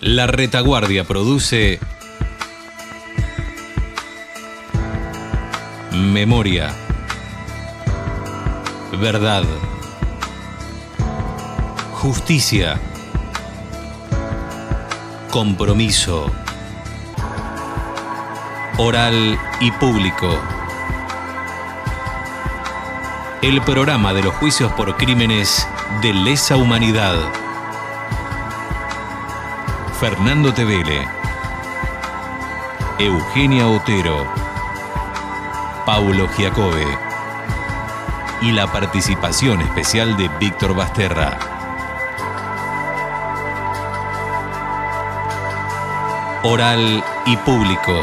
La Retaguardia produce Memoria, Verdad, Justicia, Compromiso, Oral y Público. El programa de los juicios por crímenes de lesa humanidad. Fernando Tevele, Eugenia Otero, Paulo Giacobbe y la participación especial de Víctor Basterra. Oral y Público.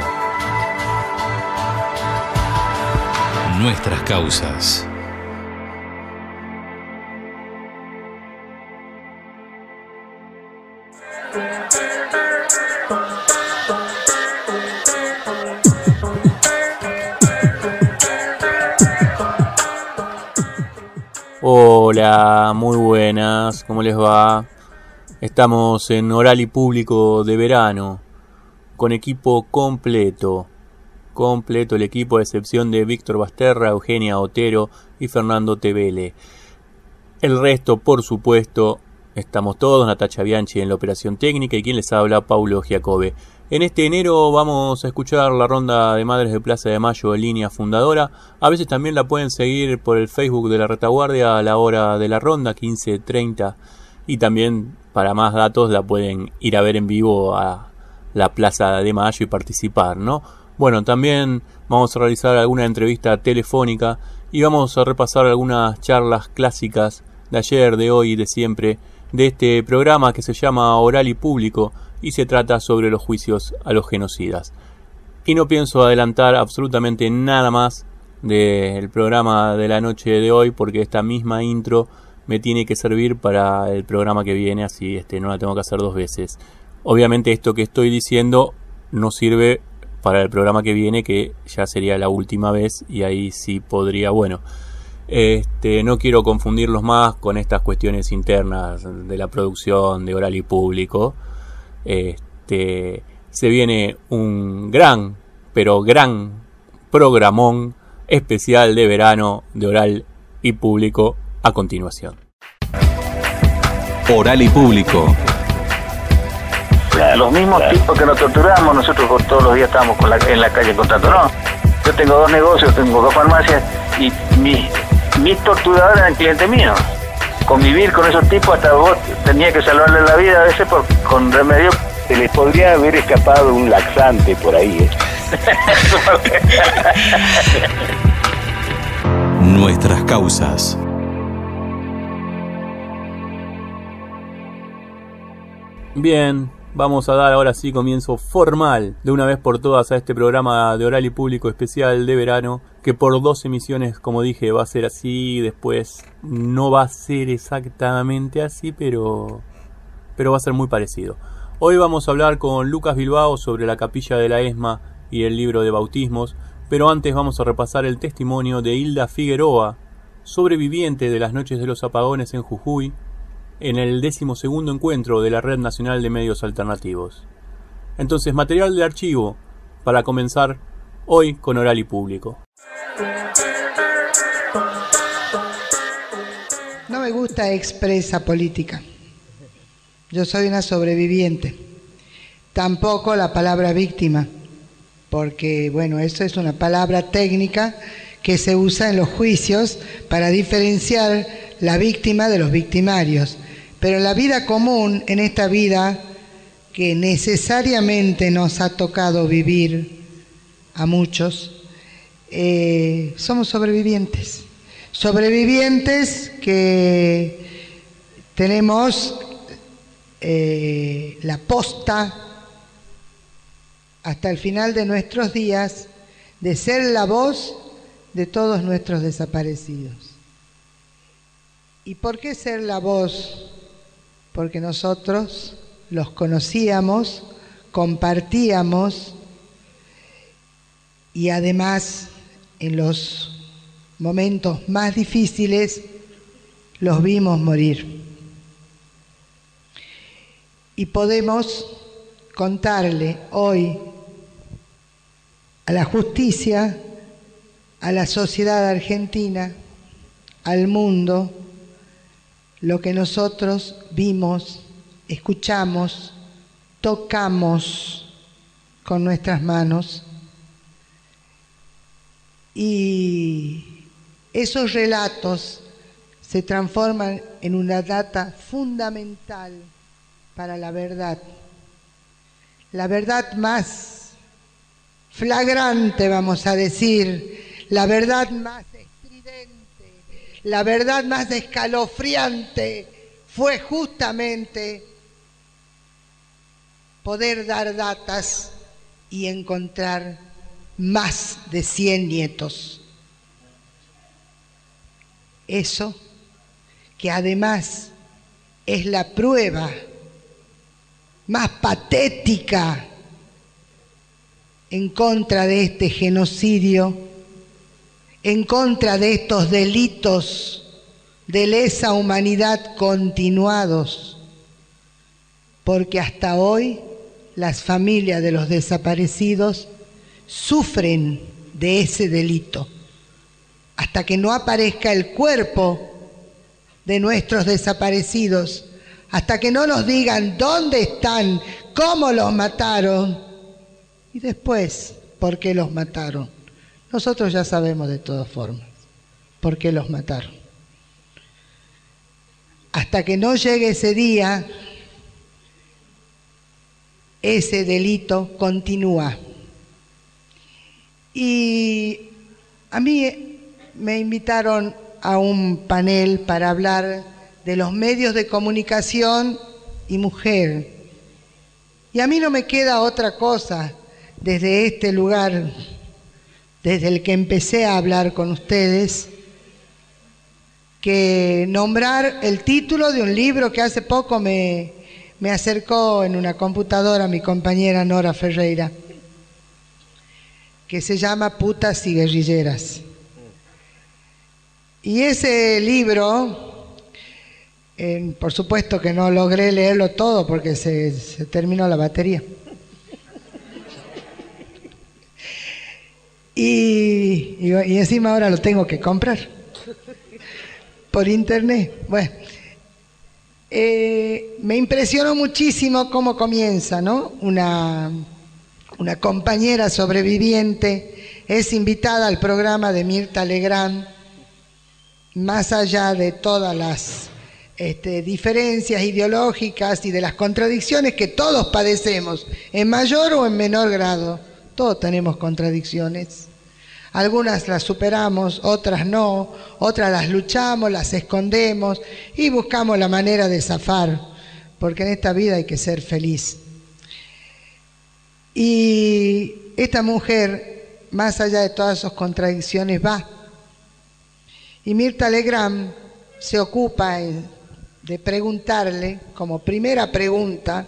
Nuestras causas. Hola, muy buenas, ¿cómo les va? Estamos en Oral y Público de verano, con equipo completo el equipo, a excepción de Víctor Basterra, Eugenia Otero y Fernando Tevele. El resto, por supuesto, estamos todos, Natacha Bianchi en la operación técnica y quien les habla, Paulo Giacobbe. En este enero vamos a escuchar la ronda de Madres de Plaza de Mayo en línea fundadora. A veces también la pueden seguir por el Facebook de la Retaguardia a la hora de la ronda, 15:30. Y también, para más datos, la pueden ir a ver en vivo a la Plaza de Mayo y participar, ¿no? Bueno, también vamos a realizar alguna entrevista telefónica y vamos a repasar algunas charlas clásicas de ayer, de hoy y de siempre de este programa que se llama Oral y Público y se trata sobre los juicios a los genocidas. Y no pienso adelantar absolutamente nada más del programa de la noche de hoy porque esta misma intro me tiene que servir para el programa que viene, así no la tengo que hacer dos veces. Obviamente esto que estoy diciendo no sirve para el programa que viene, que ya sería la última vez y ahí sí podría, no quiero confundirlos más con estas cuestiones internas de la producción de Oral y Público. Se viene un gran programón especial de verano de Oral y Público a continuación. Oral y Público. Los mismos tipos que nos torturamos, nosotros todos los días estamos en la calle contando, no. Yo tengo 2 negocios, tengo 2 farmacias y mis torturadores eran clientes míos. Convivir con esos tipos, hasta vos tenías que salvarle la vida a veces con remedio. Se les podría haber escapado un laxante por ahí, Nuestras causas. Bien, vamos a dar ahora sí comienzo formal de una vez por todas a este programa de Oral y Público especial de verano, que por 2 emisiones, como dije, va a ser así, después no va a ser exactamente así, pero va a ser muy parecido. Hoy vamos a hablar con Lucas Bilbao sobre la capilla de la ESMA y el libro de bautismos, pero antes vamos a repasar el testimonio de Hilda Figueroa, sobreviviente de las noches de los apagones en Jujuy, en el 12º encuentro de la Red Nacional de Medios Alternativos. Entonces, material de archivo para comenzar hoy con Oral y Público. No me gusta expresa política. Yo soy una sobreviviente. Tampoco la palabra víctima, porque eso es una palabra técnica que se usa en los juicios para diferenciar la víctima de los victimarios. Pero en la vida común, en esta vida que necesariamente nos ha tocado vivir a muchos, somos sobrevivientes. Sobrevivientes que tenemos la posta hasta el final de nuestros días de ser la voz de todos nuestros desaparecidos. ¿Y por qué ser la voz? Porque nosotros los conocíamos, compartíamos y además en los momentos más difíciles los vimos morir. Y podemos contarle hoy a la justicia, a la sociedad argentina, al mundo, lo que nosotros vimos, escuchamos, tocamos con nuestras manos. Y esos relatos se transforman en una data fundamental para la verdad más flagrante, vamos a decir, la verdad más estridente, la verdad más escalofriante, fue justamente poder dar datas y encontrar más de 100 nietos. Eso que además es la prueba más patética en contra de este genocidio, en contra de estos delitos de lesa humanidad continuados, porque hasta hoy las familias de los desaparecidos sufren de ese delito. Hasta que no aparezca el cuerpo de nuestros desaparecidos, hasta que no nos digan dónde están, cómo los mataron y después por qué los mataron. Nosotros ya sabemos de todas formas por qué los mataron. Hasta que no llegue ese día, ese delito continúa. Y a mí me invitaron a un panel para hablar de los medios de comunicación y mujer. Y a mí no me queda otra cosa desde este lugar, desde el que empecé a hablar con ustedes, que nombrar el título de un libro que hace poco me acercó en una computadora mi compañera Nora Ferreira, que se llama Putas y Guerrilleras. Y ese libro, por supuesto que no logré leerlo todo porque se terminó la batería. Y encima ahora lo tengo que comprar por internet. Bueno, me impresionó muchísimo cómo comienza, ¿no? Una compañera sobreviviente es invitada al programa de Mirta Legrand, más allá de todas las diferencias ideológicas y de las contradicciones que todos padecemos, en mayor o en menor grado. Todos tenemos contradicciones. Algunas las superamos, otras no, otras las luchamos, las escondemos y buscamos la manera de zafar, porque en esta vida hay que ser feliz. Y esta mujer, más allá de todas esas contradicciones, va. Y Mirta Legrand se ocupa de preguntarle, como primera pregunta,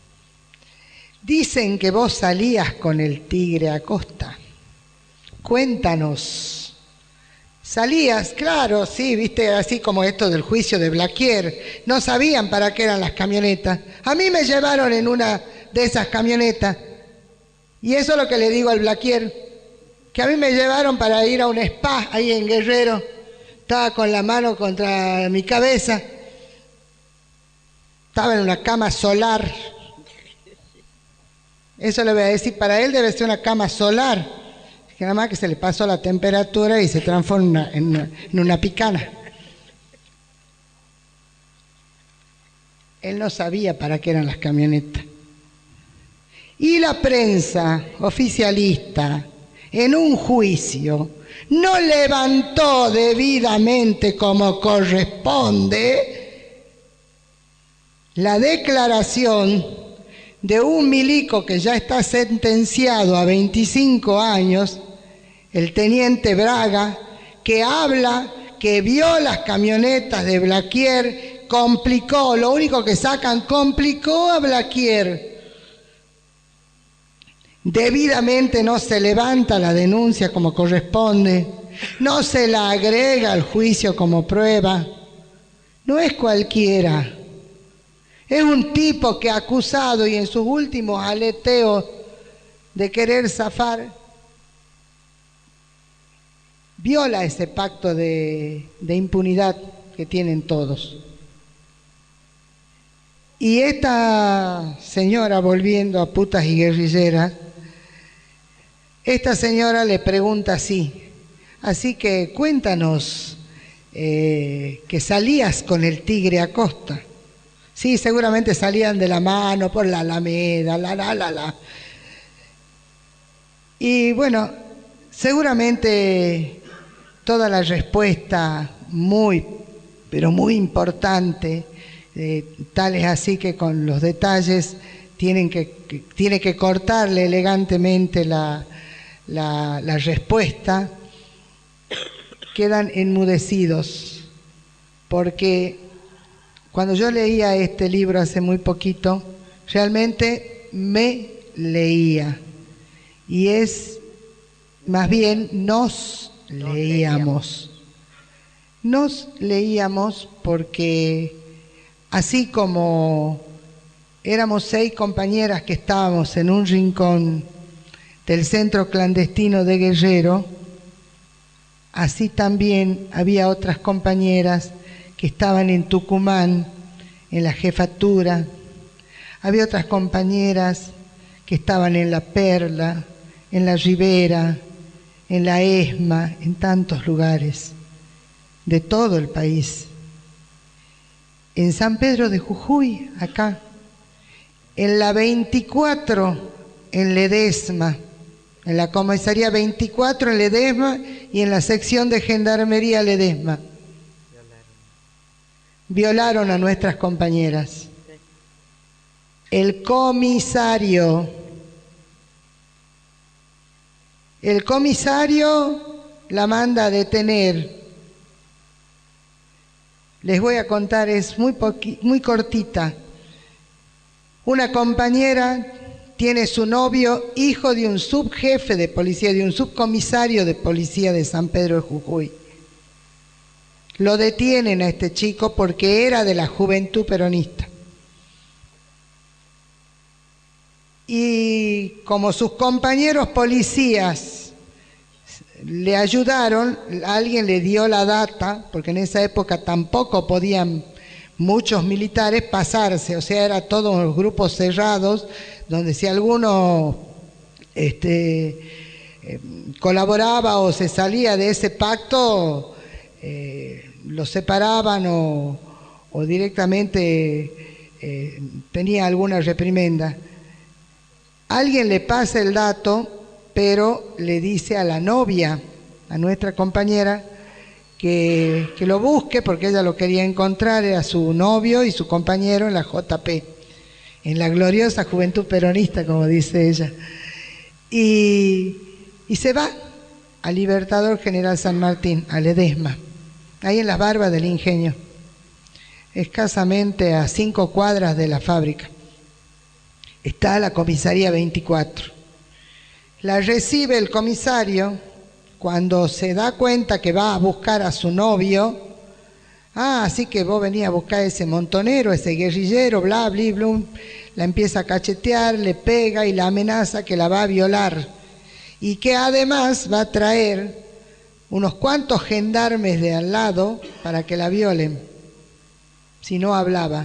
dicen que vos salías con el Tigre Acosta. Cuéntanos. ¿Salías? Claro, sí, viste, así como esto del juicio de Blaquier. No sabían para qué eran las camionetas. A mí me llevaron en una de esas camionetas. Y eso es lo que le digo al Blaquier, que a mí me llevaron para ir a un spa ahí en Guerrero. Estaba con la mano contra mi cabeza. Estaba en una cama solar. Eso le voy a decir, para él debe ser una cama solar, que nada más que se le pasó la temperatura y se transforma en una picana. Él no sabía para qué eran las camionetas. Y la prensa oficialista, en un juicio, no levantó debidamente como corresponde la declaración de un milico que ya está sentenciado a 25 años, el teniente Braga, que habla que vio las camionetas de Blaquier, complicó, lo único que sacan, complicó a Blaquier. Debidamente no se levanta la denuncia como corresponde, no se la agrega al juicio como prueba. No es cualquiera. Es un tipo que acusado y en sus últimos aleteos de querer zafar, viola ese pacto de impunidad que tienen todos. Y esta señora, volviendo a Putas y Guerrilleras, esta señora le pregunta así que cuéntanos que salías con el tigre Acosta. Sí, seguramente salían de la mano por la Alameda, la. Y bueno, seguramente toda la respuesta muy, pero muy importante, tal es así que con los detalles tiene que cortarle elegantemente la respuesta, quedan enmudecidos, porque cuando yo leía este libro hace muy poquito, realmente me leía, y es más bien nos leíamos porque así como éramos 6 compañeras que estábamos en un rincón del centro clandestino de Guerrero, así también había otras compañeras que estaban en Tucumán, en la jefatura, había otras compañeras que estaban en La Perla, en La Ribera, en la ESMA, en tantos lugares de todo el país. En San Pedro de Jujuy, acá, en la 24, en Ledesma, en la comisaría 24 en Ledesma y en la sección de Gendarmería Ledesma. Violaron a nuestras compañeras. El comisario la manda a detener. Les voy a contar, es muy cortita. Una compañera tiene su novio, hijo de un subjefe de policía, de un subcomisario de policía de San Pedro de Jujuy. Lo detienen a este chico porque era de la Juventud Peronista. Y como sus compañeros policías le ayudaron, alguien le dio la data, porque en esa época tampoco podían muchos militares pasarse, o sea, era todos los grupos cerrados, donde si alguno colaboraba o se salía de ese pacto, lo separaban o directamente tenía alguna reprimenda. Alguien le pasa el dato, pero le dice a la novia, a nuestra compañera, que lo busque porque ella lo quería encontrar, era su novio y su compañero en la JP, en la gloriosa Juventud Peronista, como dice ella. Y se va al Libertador General San Martín, a Ledesma, ahí en las Barbas del Ingenio, escasamente a 5 cuadras de la fábrica. Está la comisaría 24. La recibe el comisario. Cuando se da cuenta que va a buscar a su novio, así que vos venías a buscar a ese montonero, ese guerrillero, bla, bla, bla, la empieza a cachetear, le pega y la amenaza que la va a violar. Y que además va a traer unos cuantos gendarmes de al lado para que la violen, si no hablaba.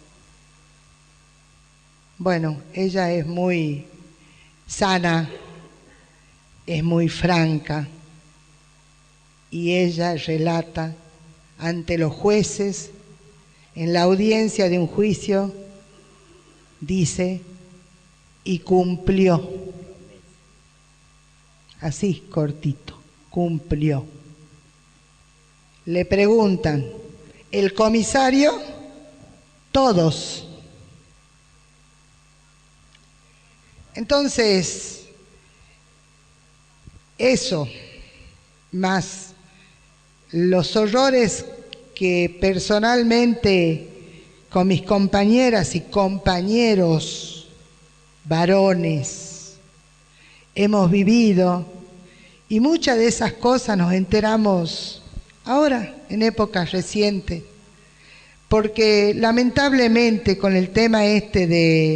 Bueno, ella es muy sana, es muy franca, y ella relata ante los jueces, en la audiencia de un juicio, dice, y cumplió. Así, cortito, cumplió. Le preguntan, ¿el comisario? Todos. Entonces, eso, más los horrores que personalmente con mis compañeras y compañeros varones hemos vivido, y muchas de esas cosas nos enteramos ahora, en épocas recientes, porque lamentablemente con el tema este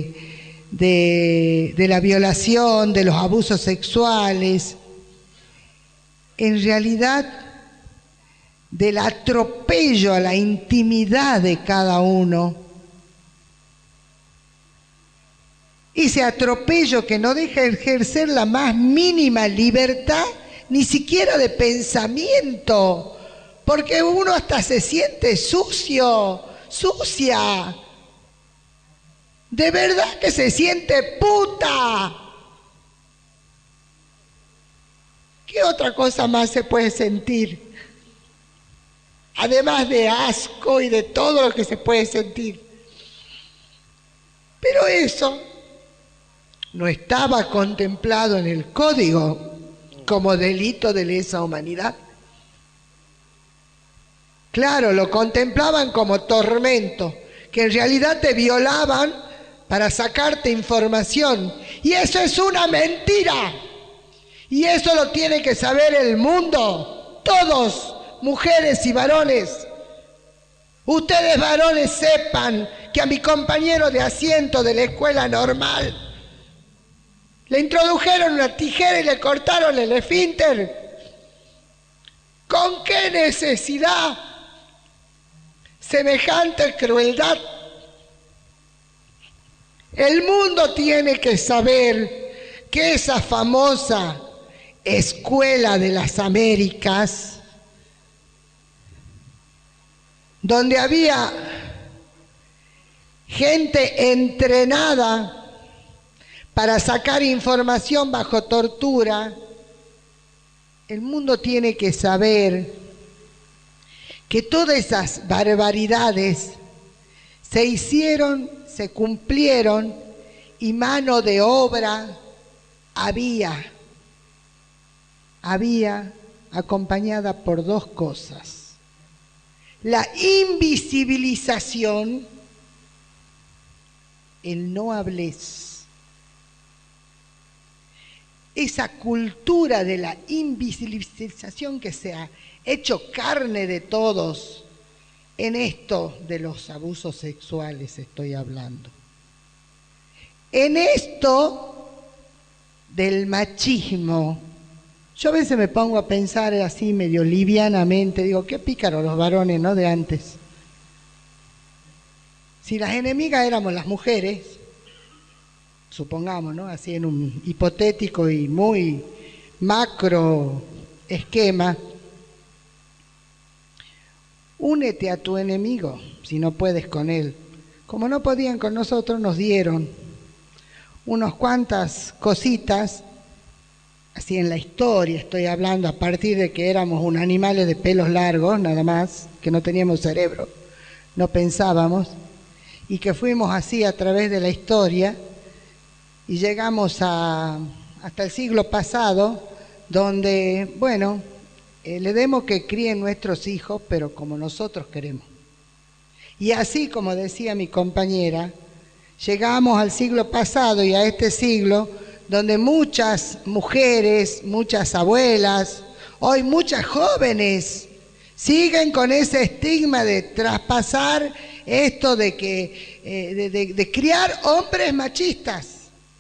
de la violación, de los abusos sexuales, en realidad del atropello a la intimidad de cada uno, ese atropello que no deja ejercer la más mínima libertad, ni siquiera de pensamiento, porque uno hasta se siente sucio, sucia, de verdad que se siente puta. ¿Qué otra cosa más se puede sentir? Además de asco y de todo lo que se puede sentir. Pero eso no estaba contemplado en el código como delito de lesa humanidad. Claro, lo contemplaban como tormento, que en realidad te violaban para sacarte información. Y eso es una mentira. Y eso lo tiene que saber el mundo, todos, mujeres y varones. Ustedes varones sepan que a mi compañero de asiento de la escuela normal le introdujeron una tijera y le cortaron el esfínter. ¿Con qué necesidad? Semejante crueldad. El mundo tiene que saber que esa famosa Escuela de las Américas, donde había gente entrenada para sacar información bajo tortura, el mundo tiene que saber que todas esas barbaridades se hicieron, se cumplieron y mano de obra había acompañada por dos cosas: la invisibilización, el no hables. Esa cultura de la invisibilización que se ha hecho carne de todos, en esto de los abusos sexuales estoy hablando. En esto del machismo, yo a veces me pongo a pensar así medio livianamente, digo, qué pícaros los varones, ¿no?, de antes. Si las enemigas éramos las mujeres, supongamos, ¿no?, así en un hipotético y muy macro esquema, únete a tu enemigo si no puedes con él. Como no podían con nosotros, nos dieron unas cuantas cositas, así en la historia estoy hablando, a partir de que éramos unos animales de pelos largos, nada más, que no teníamos cerebro, no pensábamos, y que fuimos así a través de la historia, y llegamos hasta el siglo pasado, donde, bueno, le demos que críen nuestros hijos, pero como nosotros queremos. Y así, como decía mi compañera, llegamos al siglo pasado y a este siglo, donde muchas mujeres, muchas abuelas, hoy muchas jóvenes, siguen con ese estigma de traspasar esto de que de criar hombres machistas.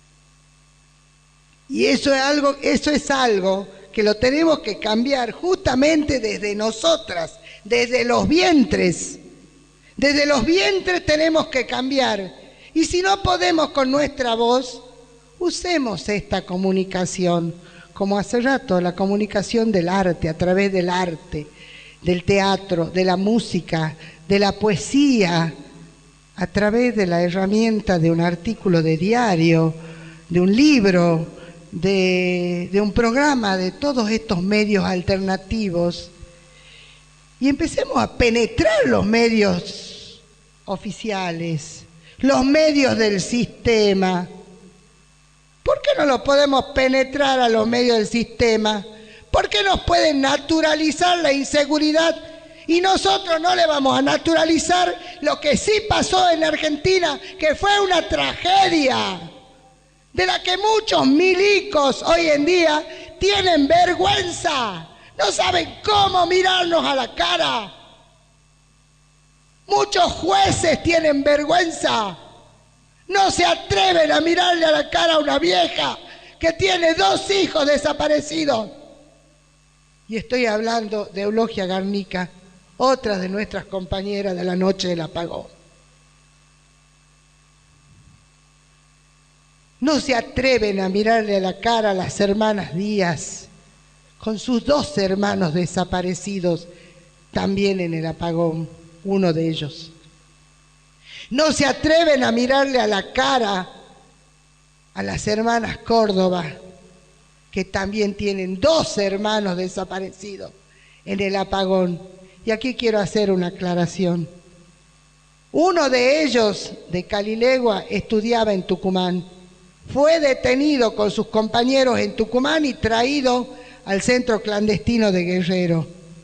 Y eso es algo que lo tenemos que cambiar justamente desde nosotras, desde los vientres. Desde los vientres tenemos que cambiar. Y si no podemos con nuestra voz, usemos esta comunicación, como hace rato, la comunicación del arte, a través del arte, del teatro, de la música, de la poesía, a través de la herramienta de un artículo de diario, de un libro, de un programa, de todos estos medios alternativos, y empecemos a penetrar los medios oficiales, los medios del sistema. ¿Por qué no lo podemos penetrar a los medios del sistema? ¿Por qué nos pueden naturalizar la inseguridad y nosotros no le vamos a naturalizar lo que sí pasó en Argentina, que fue una tragedia, de la que muchos milicos hoy en día tienen vergüenza, no saben cómo mirarnos a la cara? Muchos jueces tienen vergüenza. No se atreven a mirarle a la cara a una vieja que tiene 2 hijos desaparecidos. Y estoy hablando de Eulogia Garnica, otra de nuestras compañeras de la noche del apagón. No se atreven a mirarle a la cara a las hermanas Díaz, con sus 2 hermanos desaparecidos, también en el apagón, uno de ellos. No se atreven a mirarle a la cara a las hermanas Córdoba, que también tienen 2 hermanos desaparecidos en el apagón. Y aquí quiero hacer una aclaración. Uno de ellos, de Calilegua, estudiaba en Tucumán. Fue detenido con sus compañeros en Tucumán y traído al centro clandestino de Guerrero.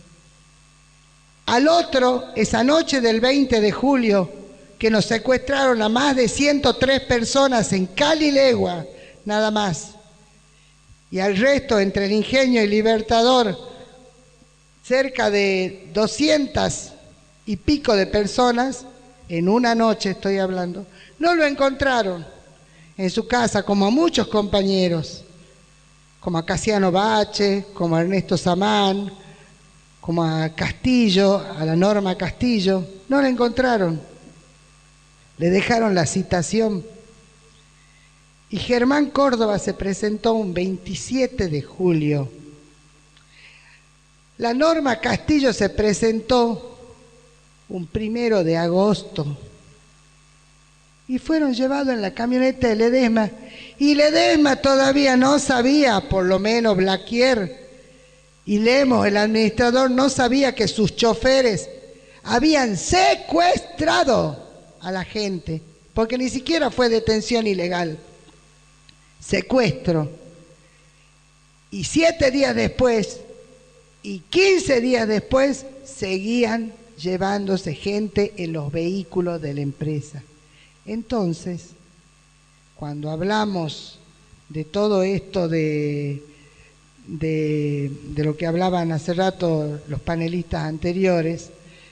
Al otro, esa noche del 20 de julio, que nos secuestraron a más de 103 personas en Calilegua, nada más. Y al resto, entre el Ingenio y Libertador, cerca de 200 y pico de personas, en una noche estoy hablando, no lo encontraron en su casa, como a muchos compañeros, como a Casiano Bache, como a Ernesto Samán, como a Castillo, a la Norma Castillo. No lo encontraron. Le dejaron la citación. Y Germán Córdoba se presentó un 27 de julio. La Norma Castillo se presentó un 1 de agosto. Y fueron llevados en la camioneta de Ledesma. Y Ledesma todavía no sabía, por lo menos Blaquier y Lemos, el administrador, no sabía que sus choferes habían secuestrado a la gente, porque ni siquiera fue detención ilegal. Secuestro. Y 7 días después y 15 días después seguían llevándose gente en los vehículos de la empresa. Entonces, cuando hablamos de todo esto de lo que hablaban hace rato los panelistas anteriores,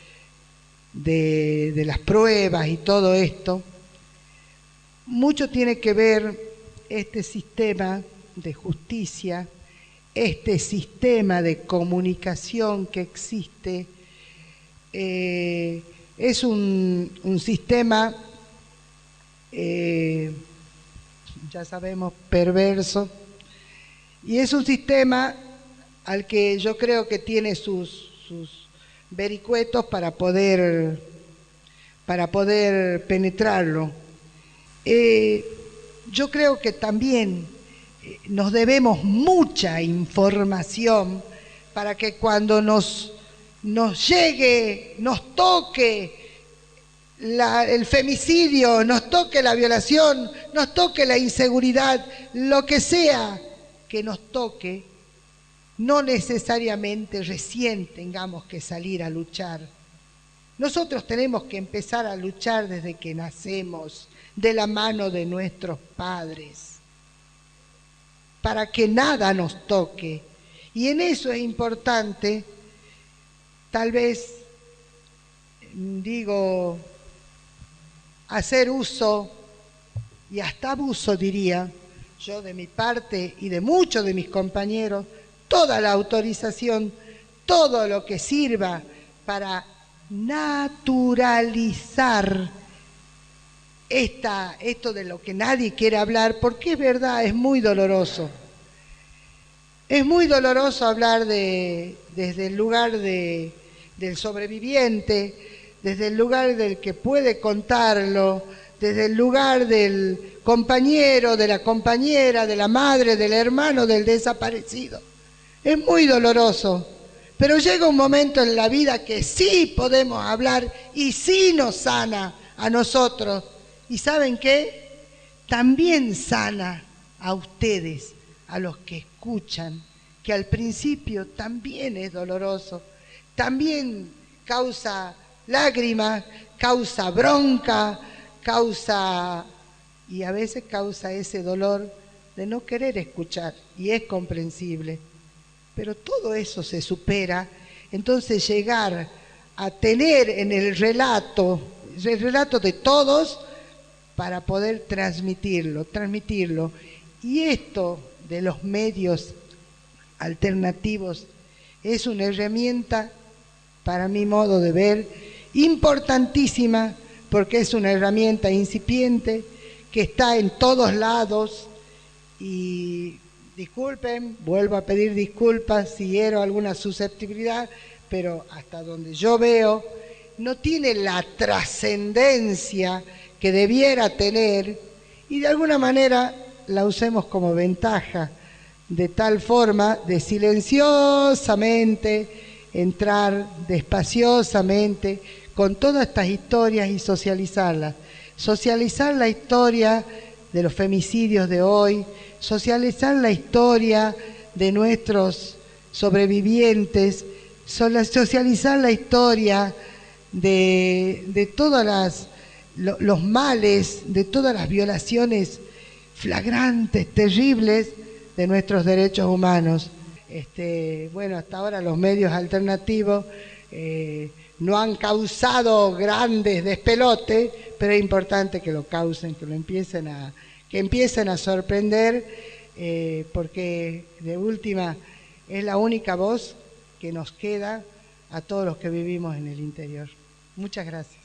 de las pruebas y todo esto, mucho tiene que ver este sistema de justicia, este sistema de comunicación que existe. Es un sistema, ya sabemos, perverso, y es un sistema al que yo creo que tiene sus vericuetos para poder penetrarlo. Yo creo que también nos debemos mucha información para que cuando nos llegue, nos toque el femicidio, nos toque la violación, nos toque la inseguridad, lo que sea que nos toque, no necesariamente recién tengamos que salir a luchar. Nosotros tenemos que empezar a luchar desde que nacemos, de la mano de nuestros padres, para que nada nos toque. Y en eso es importante, tal vez, hacer uso, y hasta abuso diría, yo de mi parte y de muchos de mis compañeros, toda la autorización, todo lo que sirva para naturalizar esto de lo que nadie quiere hablar, porque es verdad, es muy doloroso. Es muy doloroso hablar desde el lugar del sobreviviente, desde el lugar del que puede contarlo, desde el lugar del compañero, de la compañera, de la madre, del hermano, del desaparecido. Es muy doloroso, pero llega un momento en la vida que sí podemos hablar y sí nos sana a nosotros. ¿Y saben qué? También sana a ustedes, a los que escuchan, que al principio también es doloroso, también causa lágrimas, causa bronca, y a veces causa ese dolor de no querer escuchar, y es comprensible. Pero todo eso se supera, entonces llegar a tener en el relato de todos para poder transmitirlo. Y esto de los medios alternativos es una herramienta, para mi modo de ver, importantísima, porque es una herramienta incipiente que está en todos lados. Y disculpen, vuelvo a pedir disculpas si hiero alguna susceptibilidad, pero hasta donde yo veo, no tiene la trascendencia que debiera tener, y de alguna manera la usemos como ventaja, de tal forma de silenciosamente entrar despaciosamente con todas estas historias y socializarlas. Socializar la historia de los femicidios de hoy, socializar la historia de nuestros sobrevivientes, socializar la historia de todas los males, de todas las violaciones flagrantes, terribles de nuestros derechos humanos. Bueno, hasta ahora los medios alternativos no han causado grandes despelotes, pero es importante que lo causen, que empiecen a sorprender, porque de última es la única voz que nos queda a todos los que vivimos en el interior. Muchas gracias.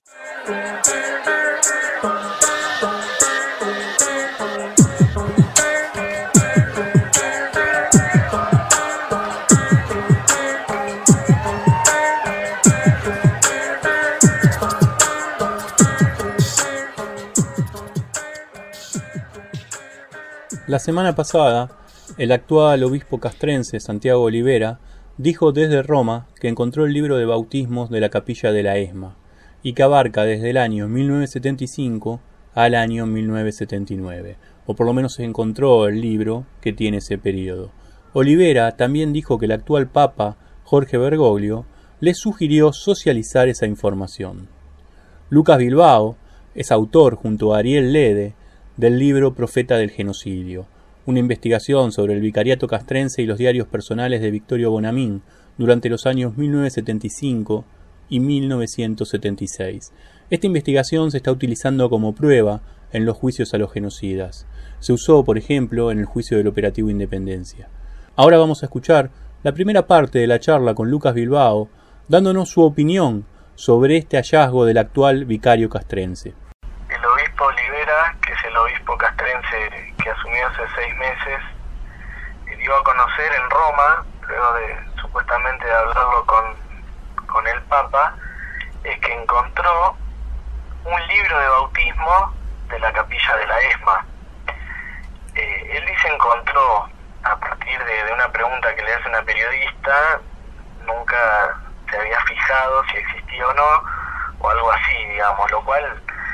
La semana pasada, el actual obispo castrense Santiago Olivera dijo desde Roma que encontró el libro de bautismos de la capilla de la ESMA y que abarca desde el año 1975 al año 1979, o por lo menos se encontró el libro que tiene ese periodo. Olivera también dijo que el actual Papa, Jorge Bergoglio, le sugirió socializar esa información. Lucas Bilbao es autor, junto a Ariel Lede, del libro Profeta del Genocidio, una investigación sobre el vicariato castrense y los diarios personales de Victorio Bonamín durante los años 1975 y 1976. Esta investigación se está utilizando como prueba en los juicios a los genocidas. Se usó, por ejemplo, en el juicio del Operativo Independencia. Ahora vamos a escuchar la primera parte de la charla con Lucas Bilbao, dándonos su opinión sobre este hallazgo del actual vicario castrense. El obispo Olivera, que es el obispo castrense que asumió hace 6 meses, dio a conocer en Roma, luego de supuestamente de hablarlo con el Papa, es que encontró un libro de bautismo de la capilla de la ESMA. Él dice encontró a partir de una pregunta que le hace una periodista, nunca se había fijado si existía o no, o algo así, digamos, lo cual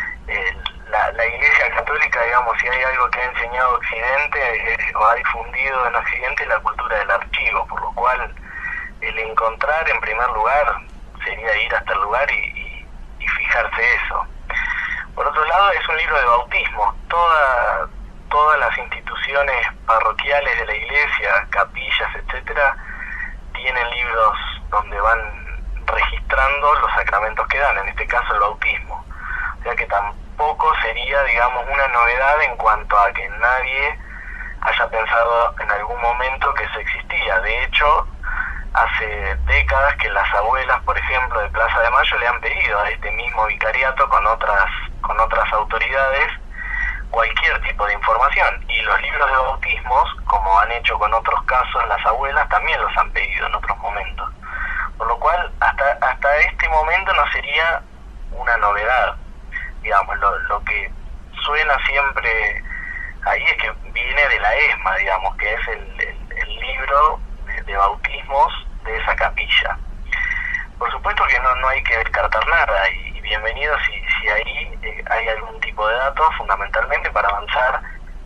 la Iglesia Católica, digamos, si hay algo que ha enseñado Occidente o ha difundido en Occidente, es la cultura del archivo, por lo cual el encontrar en primer lugar sería ir hasta el lugar y fijarse eso. Por otro lado, es un libro de bautismo. Todas las instituciones parroquiales de la Iglesia, capillas, etcétera, tienen libros donde van registrando los sacramentos que dan, en este caso el bautismo. O sea que tampoco sería, digamos, una novedad en cuanto a que nadie haya pensado en algún momento que eso existía. De hecho, hace décadas que las abuelas, por ejemplo, de Plaza de Mayo le han pedido a este mismo vicariato con otras autoridades cualquier tipo de información, y los libros de bautismos, como han hecho con otros casos las abuelas, también los han pedido en otros momentos, por lo cual hasta este momento no sería una novedad, digamos. Lo que suena siempre ahí es que viene de la ESMA, digamos, que es el libro de bautismos de esa capilla. Por supuesto que no hay que descartar nada, y bienvenido si ahí hay algún tipo de datos, fundamentalmente para avanzar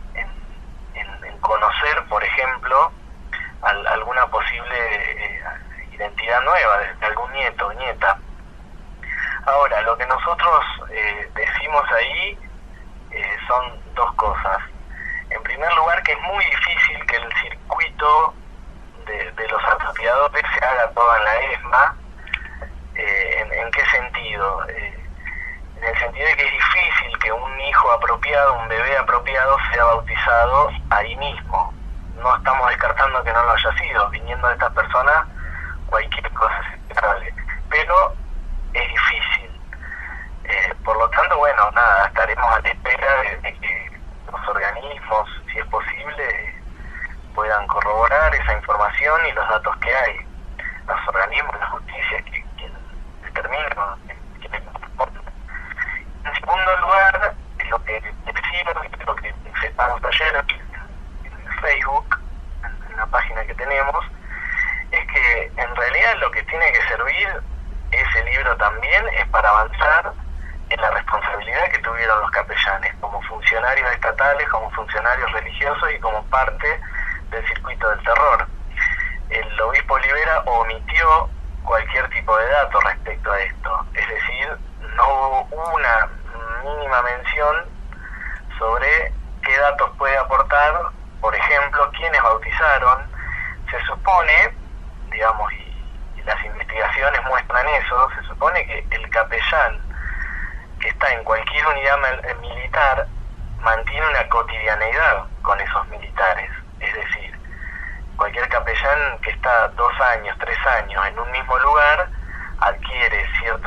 en conocer, por ejemplo, alguna posible identidad nueva de algún nieto o nieta. Ahora, lo que nosotros decimos ahí son dos cosas. En primer lugar, que es muy difícil que el circuito de los apropiadores se haga todo en la ESMA. En ¿En qué sentido? En el sentido de que es difícil que un hijo apropiado, un bebé apropiado, sea bautizado ahí mismo. No estamos descartando que no lo haya sido. Viniendo de estas personas, cualquier cosa es esperable. Pero es difícil. Por lo tanto, bueno, nada, estaremos a la espera de que los organismos, si es posible, puedan corroborar esa información y los datos que hay. Los organismos de la justicia que determinan, que le corresponden. En segundo lugar, lo que decimos, lo que manifestamos ayer en Facebook, en la página que tenemos, es que en realidad lo que tiene que servir ese libro también es para avanzar en la responsabilidad que tuvieron los capellanes como funcionarios estatales, como funcionarios religiosos y como parte del circuito del terror. El obispo Olivera omitió cualquier tipo de dato respecto a esto, es decir, no hubo una mínima mención sobre qué datos puede aportar, por ejemplo, quiénes bautizaron. Se supone, digamos, y las investigaciones muestran eso, se supone que el capellán que está en cualquier unidad militar mantiene una cotidianeidad con esos militares, es decir, cualquier capellán que está 2 años, 3 años en un mismo lugar adquiere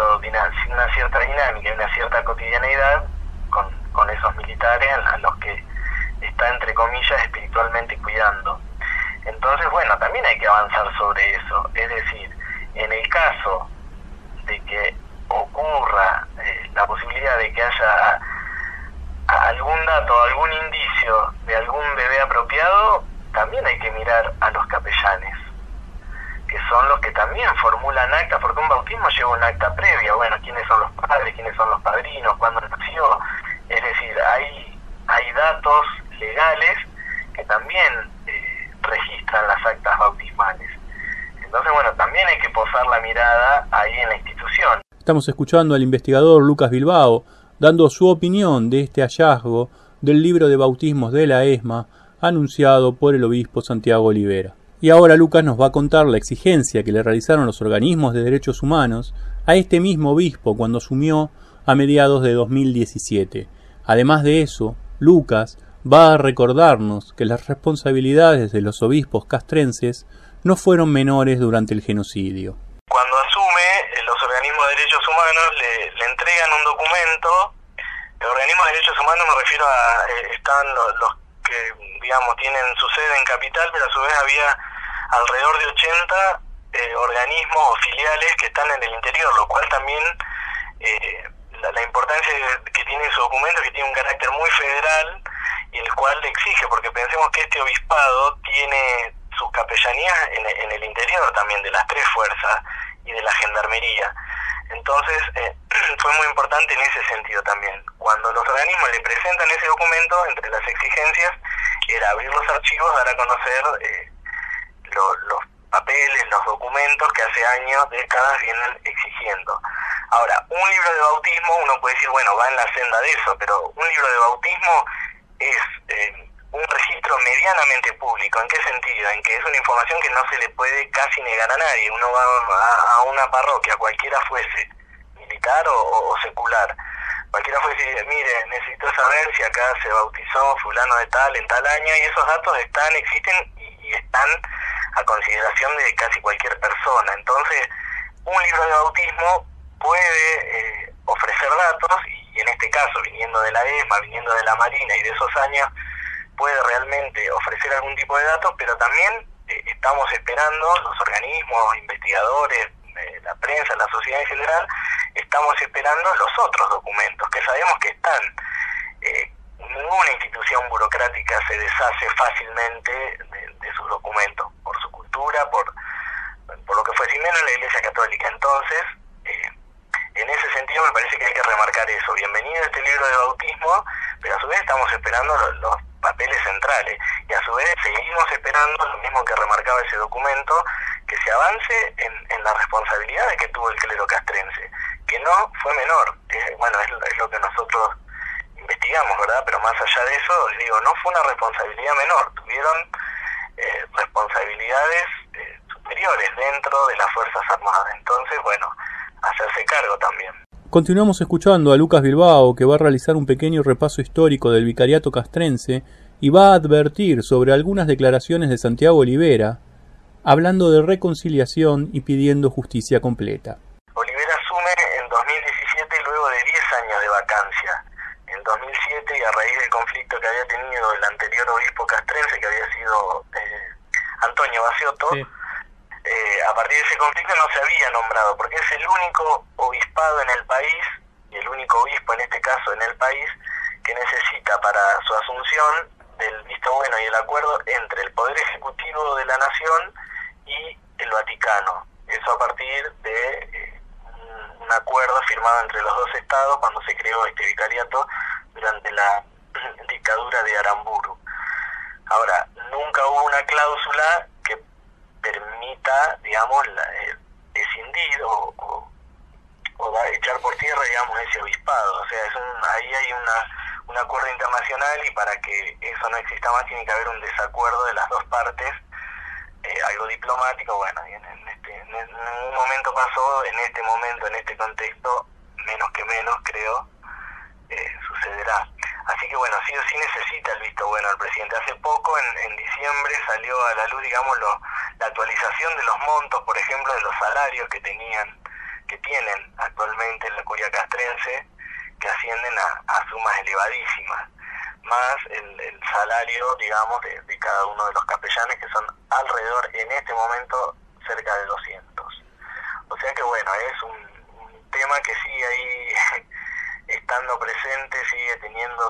una cierta dinámica y una cierta cotidianeidad con esos militares a los que está, entre comillas, espiritualmente cuidando. Entonces, bueno, también hay que avanzar sobre eso, es decir, en el caso de que ocurra la posibilidad de que haya algún dato, algún indicio de algún bebé apropiado, también hay que mirar a los capellanes, que son los que también formulan actas, porque un bautismo lleva un acta previa, bueno, quiénes son los padres, quiénes son los padrinos, cuándo nació, es decir, hay datos legales que también registran las actas bautismales. Entonces, bueno, también hay que posar la mirada ahí en la institución. Estamos escuchando al investigador Lucas Bilbao dando su opinión de este hallazgo del libro de bautismos de la ESMA anunciado por el obispo Santiago Olivera. Y ahora Lucas nos va a contar la exigencia que le realizaron los organismos de derechos humanos a este mismo obispo cuando asumió a mediados de 2017. Además de eso, Lucas va a recordarnos que las responsabilidades de los obispos castrenses no fueron menores durante el genocidio. Cuando asume, los organismos de derechos humanos le entregan un documento. El organismo de derechos humanos me refiero a, están los que, digamos, tienen su sede en Capital, pero a su vez había alrededor de 80 organismos o filiales que están en el interior, lo cual también la importancia que tiene su documento es que tiene un carácter muy federal y el cual le exige, porque pensemos que este obispado tiene sus capellanías en el interior también de las 3 fuerzas y de la gendarmería. Entonces fue muy importante en ese sentido también. Cuando los organismos le presentan ese documento, entre las exigencias era abrir los archivos, dar a conocer los papeles, los documentos que hace años, décadas vienen exigiendo. Ahora, un libro de bautismo, uno puede decir, bueno, va en la senda de eso, pero un libro de bautismo es un registro medianamente público. ¿En qué sentido? En que es una información que no se le puede casi negar a nadie. Uno va a una parroquia, cualquiera fuese, militar o secular, cualquiera fuese, mire, necesito saber si acá se bautizó fulano de tal en tal año, y esos datos existen y están a consideración de casi cualquier persona. Entonces, un libro de bautismo puede ofrecer datos, y en este caso, viniendo de la ESMA, viniendo de la Marina y de esos años, puede realmente ofrecer algún tipo de datos, pero también estamos esperando, los organismos, investigadores, la prensa, la sociedad en general, estamos esperando los otros documentos, que sabemos que están. Ninguna institución burocrática se deshace fácilmente de sus documentos, por su cultura, por lo que fue, si menos la Iglesia Católica. Entonces, en ese sentido me parece que hay que remarcar eso. Bienvenido a este libro de bautismo, pero a su vez estamos esperando los papeles centrales, y a su vez seguimos esperando, lo mismo que remarcaba ese documento, que se avance en las responsabilidades que tuvo el clero castrense, que no fue menor. Bueno, es lo que nosotros investigamos, ¿verdad? Pero más allá de eso, digo, no fue una responsabilidad menor, tuvieron responsabilidades superiores dentro de las Fuerzas Armadas. Entonces, bueno, hacerse cargo también. Continuamos escuchando a Lucas Bilbao, que va a realizar un pequeño repaso histórico del vicariato castrense y va a advertir sobre algunas declaraciones de Santiago Olivera, hablando de reconciliación y pidiendo justicia completa. Olivera asume en 2017 luego de 10 años de vacancia. En 2007, y a raíz del conflicto que había tenido el anterior obispo castrense, que había sido Antonio Baciotto, sí. A partir de ese conflicto no se había nombrado, porque es el único obispado en el país, y el único obispo en este caso en el país, que necesita para su asunción del visto bueno y el acuerdo entre el Poder Ejecutivo de la Nación y el Vaticano. Eso a partir de un acuerdo firmado entre los dos estados cuando se creó este vicariato durante la dictadura de Aramburu. Ahora, nunca hubo una cláusula que permita, digamos, escindir o echar por tierra, digamos, ese obispado. O sea, ahí hay un acuerdo internacional, y para que eso no exista más tiene que haber un desacuerdo de las dos partes, algo diplomático. Bueno, y en un momento pasó, en este momento, en este contexto, menos que menos, creo, sucederá. Así que bueno, sí o sí necesita el visto bueno al presidente. Hace poco, en diciembre, salió a la luz, digamos, la actualización de los montos, por ejemplo, de los salarios que tienen actualmente en la curia castrense, que ascienden a sumas elevadísimas, más el salario, digamos, de cada uno de los capellanes, que son alrededor, en este momento, cerca de 200. O sea que bueno, es un tema que sigue ahí estando presente, sigue teniendo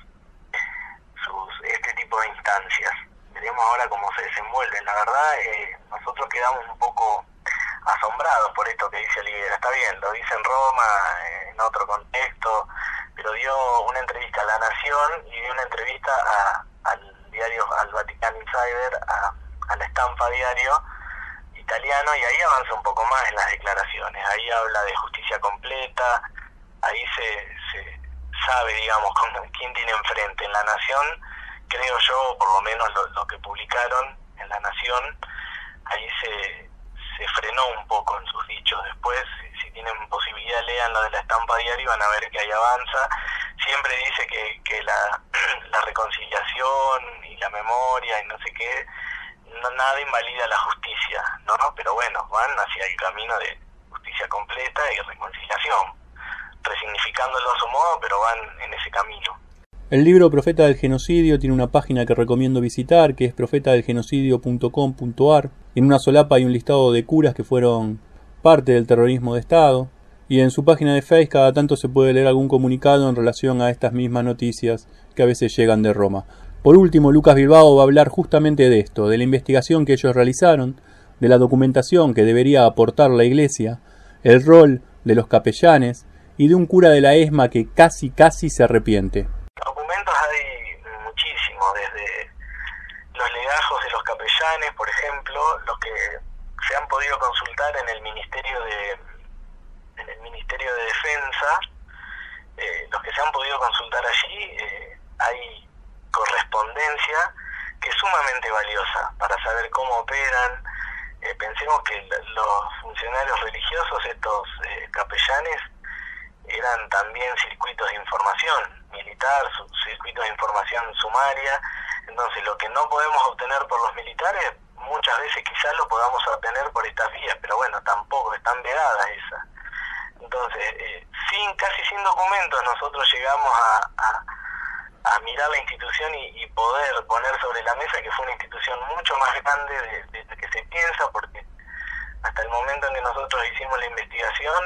este tipo de instancias. Veremos ahora cómo se desenvuelven. La verdad, nosotros quedamos un poco asombrados por esto que dice Olivera. Está bien, lo dice en Roma, en otro contexto, pero dio una entrevista a La Nación y dio una entrevista al diario, al Vatican Insider, a la Stampa Diario italiano, y ahí avanza un poco más en las declaraciones. Ahí habla de justicia completa, ahí se sabe, digamos, con quién tiene enfrente. En La Nación, creo yo, por lo menos lo que publicaron en La Nación, ahí se frenó un poco en sus dichos. Después, si tienen posibilidad, lean lo de la Estampa Diaria y van a ver que ahí avanza. Siempre dice que la reconciliación y la memoria y no sé qué, nada invalida la justicia, ¿no? Pero bueno, van hacia el camino de justicia completa y reconciliación, resignificándolo a su modo, pero van en ese camino. El libro Profeta del Genocidio tiene una página que recomiendo visitar, que es profetadelgenocidio.com.ar. En una solapa hay un listado de curas que fueron parte del terrorismo de Estado, y en su página de Facebook cada tanto se puede leer algún comunicado en relación a estas mismas noticias que a veces llegan de Roma. Por último, Lucas Bilbao va a hablar justamente de esto, de la investigación que ellos realizaron, de la documentación que debería aportar la Iglesia, el rol de los capellanes y de un cura de la ESMA que casi se arrepiente. Documentos hay muchísimos, desde los legajos de los capellanes, por ejemplo, los que se han podido consultar en el Ministerio de Defensa, los que se han podido consultar allí, hay correspondencia que es sumamente valiosa para saber cómo operan. Pensemos que los funcionarios religiosos, estos capellanes, eran también circuitos de información militar, circuitos de información sumaria. Entonces, lo que no podemos obtener por los militares, muchas veces quizás lo podamos obtener por estas vías, pero bueno, tampoco están vedadas esas. Entonces, casi sin documentos, nosotros llegamos a mirar la institución y poder poner sobre la mesa que fue una institución mucho más grande de lo que se piensa, porque hasta el momento en que nosotros hicimos la investigación,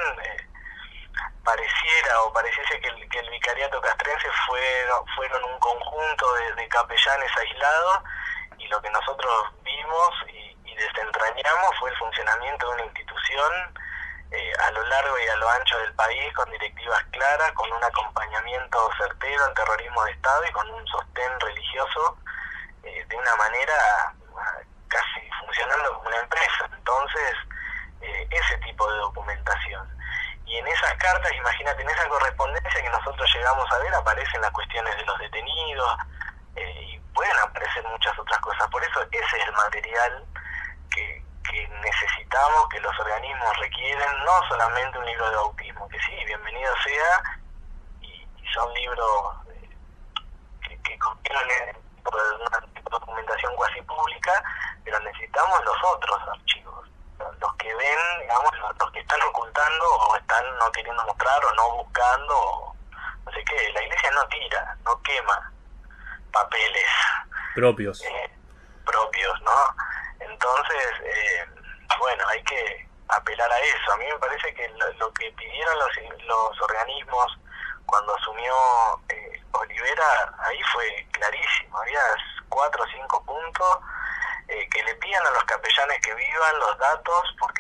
pareciese que el vicariato castrense fueron un conjunto de capellanes aislados, y lo que nosotros vimos y desentrañamos fue el funcionamiento de una institución a lo largo y a lo ancho del país, con directivas claras, con un acompañamiento certero al terrorismo de Estado y con un sostén religioso de una manera casi funcionando como una empresa. Entonces, ese tipo de documentación. Y en esas cartas, imagínate, en esa correspondencia que nosotros llegamos a ver, aparecen las cuestiones de los detenidos y pueden aparecer muchas otras cosas. Por eso ese es el material que necesitamos, que los organismos requieren, no solamente un libro de bautismo, que sí, bienvenido sea, y son libros que contienen una documentación cuasi pública, pero necesitamos los otros archivos, los que ven, digamos, los que están ocultando o están no queriendo mostrar o no buscando, o no sé qué. La Iglesia no tira, no quema papeles propios, ¿no? Entonces, bueno, hay que apelar a eso. A mí me parece que lo que pidieron los organismos cuando asumió Olivera, ahí fue clarísimo, había 4 o 5 puntos que le pidan a los capellanes que vivan los datos, porque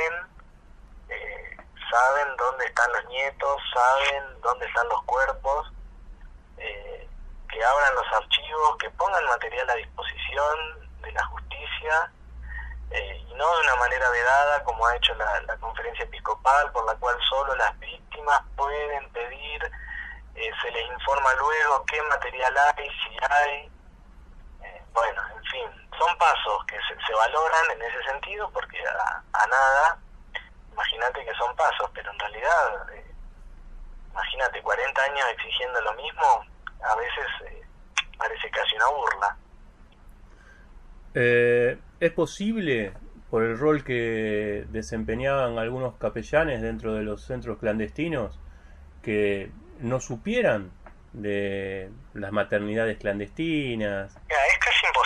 saben dónde están los nietos, saben dónde están los cuerpos, que abran los archivos, que pongan material a disposición de la justicia, y no de una manera vedada como ha hecho la conferencia episcopal, por la cual solo las víctimas pueden pedir, se les informa luego qué material hay, si hay. Bueno, en fin, son pasos que se valoran en ese sentido, porque a nada, imagínate que son pasos, pero en realidad, imagínate, 40 años exigiendo lo mismo, a veces parece casi una burla. ¿Es posible, por el rol que desempeñaban algunos capellanes dentro de los centros clandestinos, que no supieran de las maternidades clandestinas? Es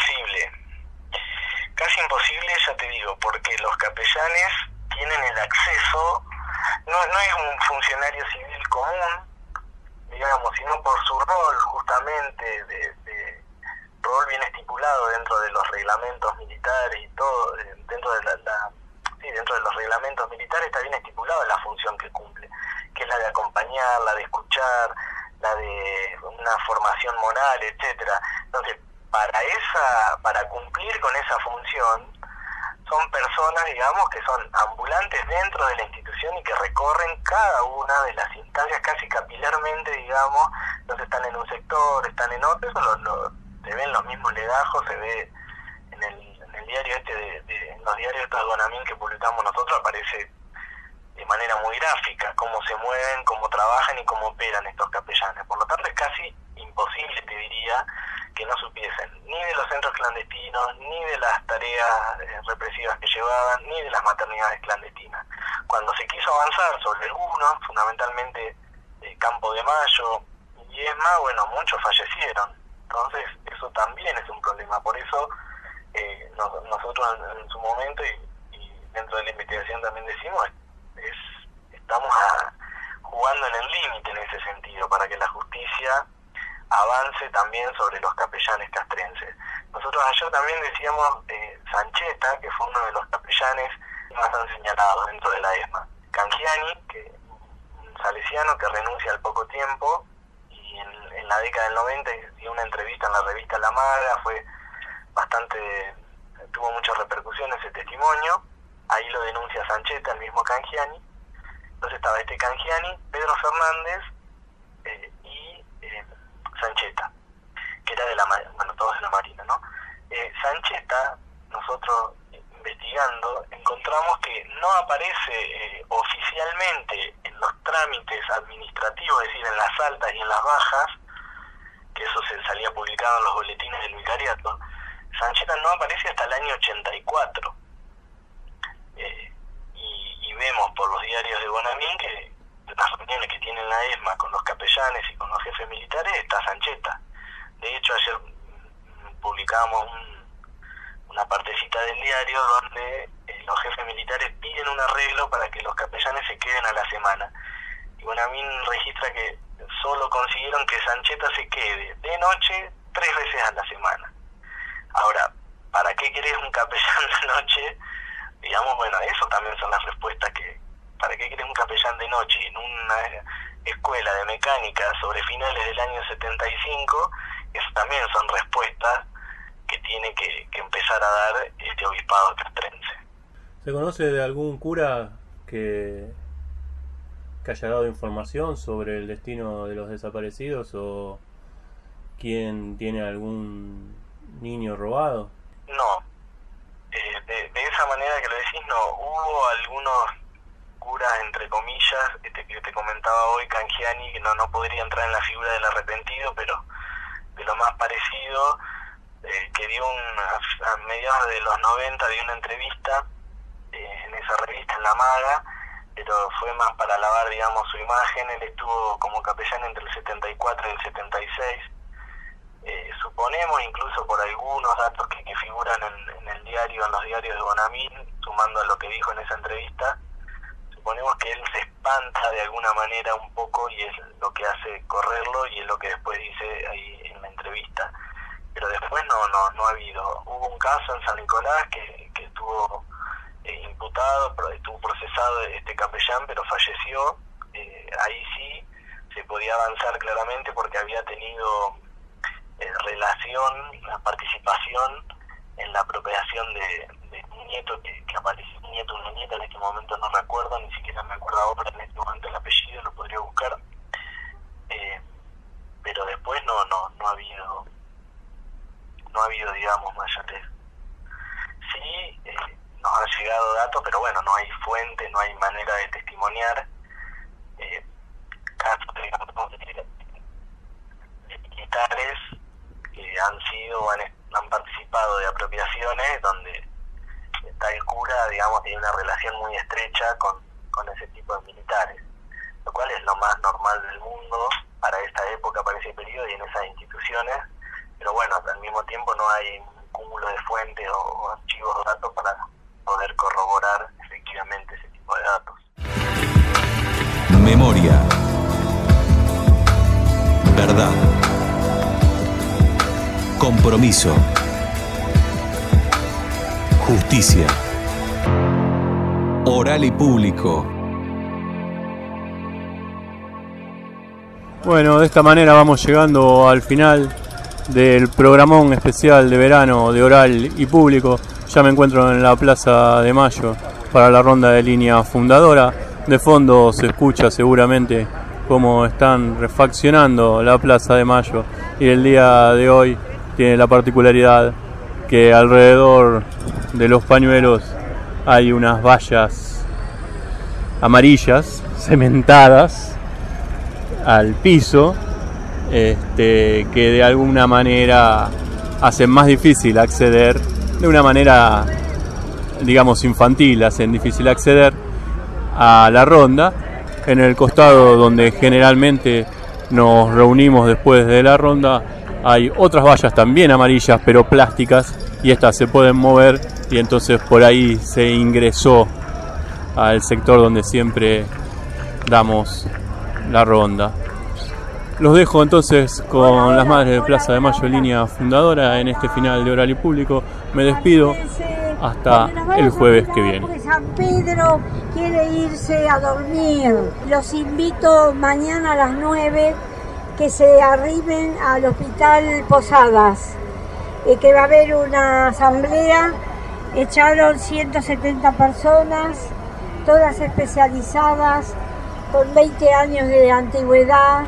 casi imposible, ya te digo, porque los capellanes tienen el acceso, no es un funcionario civil común, digamos, sino por su rol justamente de rol bien estipulado dentro de los reglamentos militares y todo, dentro de los reglamentos militares está bien estipulado la función que cumple, que es la de acompañar, la de escuchar, la de una formación moral, etcétera. Entonces, para cumplir con esa función, son personas, digamos, que son ambulantes dentro de la institución y que recorren cada una de las instancias casi capilarmente, digamos. Entonces están en un sector, están en otro, eso se ven los mismos legajos, se ve en el diario en los diarios de Gonamín que publicamos nosotros, aparece de manera muy gráfica cómo se mueven, cómo trabajan y cómo operan estos capellanes. Por lo tanto, es casi imposible, te diría, que no supiesen ni de los centros clandestinos, ni de las tareas represivas que llevaban, ni de las maternidades clandestinas. Cuando se quiso avanzar sobre algunos, fundamentalmente Campo de Mayo y ESMA, bueno, muchos fallecieron. Entonces, eso también es un problema. Por eso, nosotros en su momento, y dentro de la investigación también decimos, estamos jugando en el límite en ese sentido, para que la justicia avance también sobre los capellanes castrenses. Nosotros ayer también decíamos Sancheta, que fue uno de los capellanes más han señalado dentro de la ESMA. Cangiani, que un salesiano que renuncia al poco tiempo, y en la década del 90 dio una entrevista en la revista La Maga, tuvo mucha repercusión ese testimonio. Ahí lo denuncia Sancheta, el mismo Cangiani. Entonces estaba Cangiani, Pedro Fernández y Sancheta, que era de la Marina, bueno, todos de la Marina, ¿no? Sancheta, nosotros investigando, encontramos que no aparece oficialmente en los trámites administrativos, es decir, en las altas y en las bajas, que eso se salía publicado en los boletines del vicariato. Sancheta no aparece hasta el año 84. Y vemos por los diarios de Bonamín que en las reuniones que tiene la ESMA con los capellanes y con los jefes militares está Sancheta. De hecho, ayer publicamos una partecita del diario donde los jefes militares piden un arreglo para que los capellanes se queden a la semana. Y Bonamín registra que solo consiguieron que Sancheta se quede de noche 3 veces a la semana. Ahora, ¿para qué querés un capellán de noche? Digamos, bueno, eso también son las respuestas ¿para qué querés un capellán de noche en una escuela de mecánica sobre finales del año 75? Eso también son respuestas que tiene que empezar a dar este obispado castrense. ¿Se conoce de algún cura que haya dado información sobre el destino de los desaparecidos, o quién tiene algún niño robado? No, de esa manera que lo decís, algunos curas, entre comillas, que te comentaba hoy, Cangiani, que no podría entrar en la figura del arrepentido, pero de lo más parecido, que dio a mediados de los 90 dio una entrevista en esa revista, en La Maga, pero fue más para lavar, digamos, su imagen. Él estuvo como capellán entre el 74 y el 76. Suponemos, incluso por algunos datos que figuran en el diario, en los diarios de Bonamín, sumando a lo que dijo en esa entrevista, suponemos que él se espanta de alguna manera un poco y es lo que hace correrlo, y es lo que después dice ahí en la entrevista. Pero después no ha habido. Hubo un caso en San Nicolás que estuvo imputado, estuvo procesado este capellán, pero falleció. Ahí sí se podía avanzar claramente porque había tenido relación, la participación en la apropiación de un nieto que apareció, un nieto, una nieta, en este momento no recuerdo, ni siquiera me acuerdo ahora en este momento el apellido, lo podría buscar, pero después no ha habido, digamos, mayores. Sí, nos han llegado datos, pero bueno, no hay fuente, no hay manera de testimoniar casos, digamos, de militares que han sido o han participado de apropiaciones donde tal cura, digamos, tiene una relación muy estrecha con ese tipo de militares, lo cual es lo más normal del mundo para esta época, para ese periodo y en esas instituciones, pero bueno, al mismo tiempo no hay un cúmulo de fuentes o archivos o datos para poder corroborar efectivamente ese tipo de datos. Memoria. Verdad. Compromiso. Justicia. Oral y público. Bueno, de esta manera vamos llegando al final del programón especial de verano de Oral y Público. Ya me encuentro en la Plaza de Mayo para la ronda de línea fundadora. De fondo se escucha seguramente cómo están refaccionando la Plaza de Mayo, y el día de hoy tiene la particularidad que alrededor de los pañuelos hay unas vallas amarillas cementadas al piso, que de alguna manera hacen más difícil acceder, de una manera digamos infantil, hacen difícil acceder a la ronda. En el costado donde generalmente nos reunimos después de la ronda hay otras vallas también amarillas pero plásticas, y estas se pueden mover, y entonces por ahí se ingresó al sector donde siempre damos la ronda. Los dejo entonces con las madres de Plaza de Mayo, línea fundadora, en este final de Oral y Público. Me despido hasta el jueves que viene. Porque San Pedro quiere irse a dormir. Los invito mañana a las 9 que se arriben al Hospital Posadas, que va a haber una asamblea. Echaron 170 personas, todas especializadas, con 20 años de antigüedad,